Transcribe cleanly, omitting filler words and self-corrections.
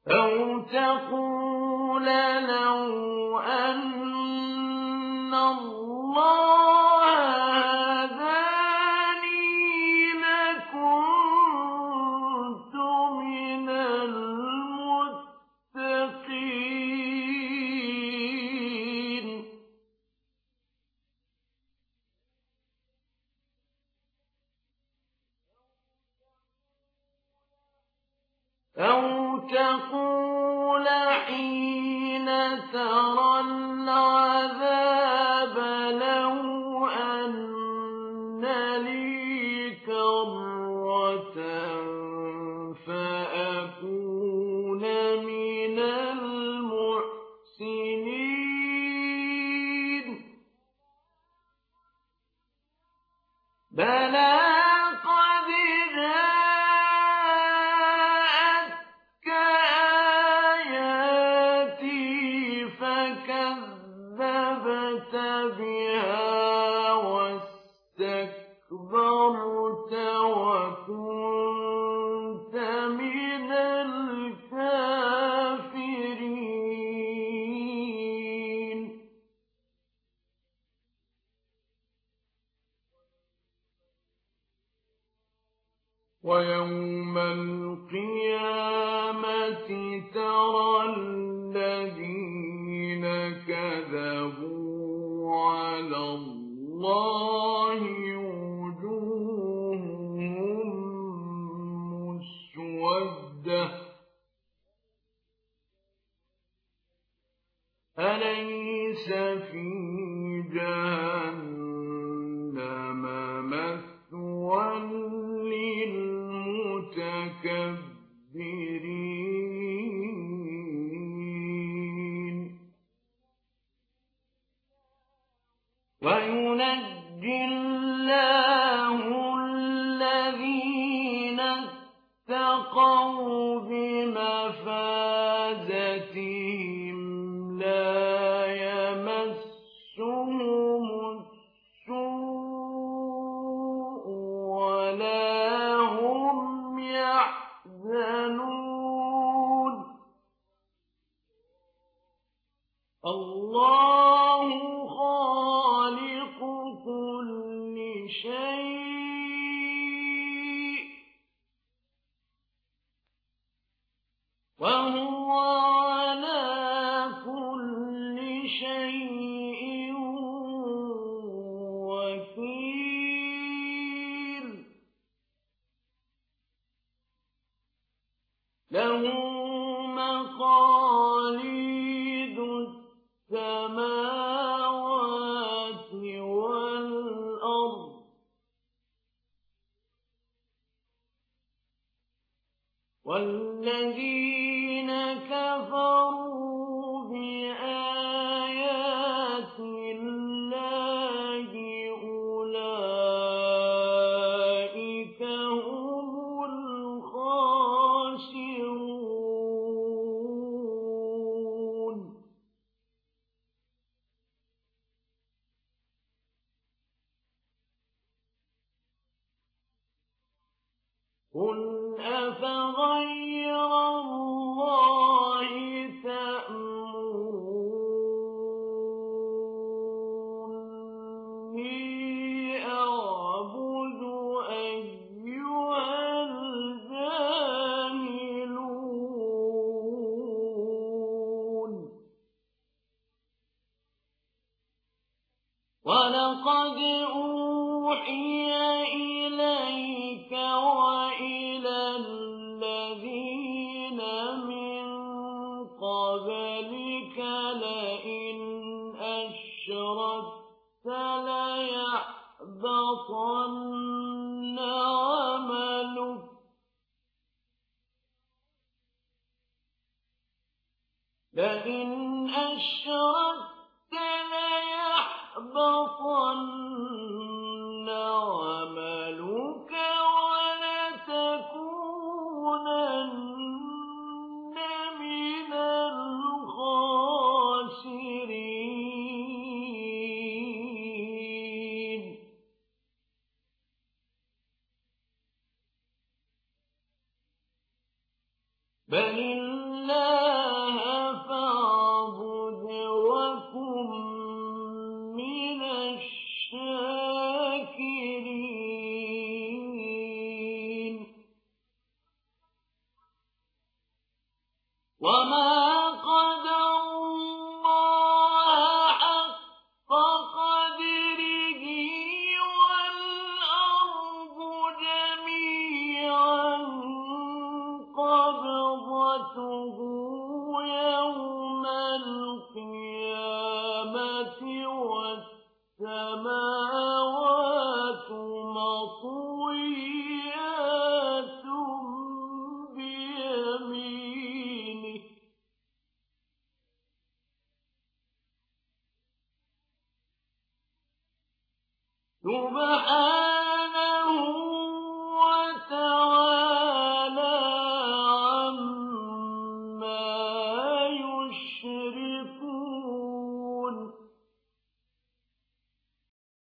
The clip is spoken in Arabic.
أو تقول لو أن الله هداني لكنت من المتقين. أو تقول حين ترى العذاب لو أن لي كرة فأكون من المحسنين. بلى قد جاءتك آياتي فكذبت بها واستكبرت وكنت من الكافرين. ويوم القيامة ترى الذين كذبوا على الله وجوههم مسودة أليس في جهنم مثوى للمتكبرين. وينجي الله الذين اتقوا بمفازتهم لا يمسهم السوء ولا هم يحزنون. الله خالق كل شيء وهو على كل شيء وكيل. له مقاليد السماوات والأرض والذين كفروا بآيات الله أولئك هم الخاسرون. قل أفغير الله تأمروني أعبد أيها الجاهلون. ولقد أوحي إليك وإلى الذين من قبلك لئن أشركت ليحبطن عملك لئن أشركت ليحبطن عملك ولتكونن من الخاسرين. بل الله سبحان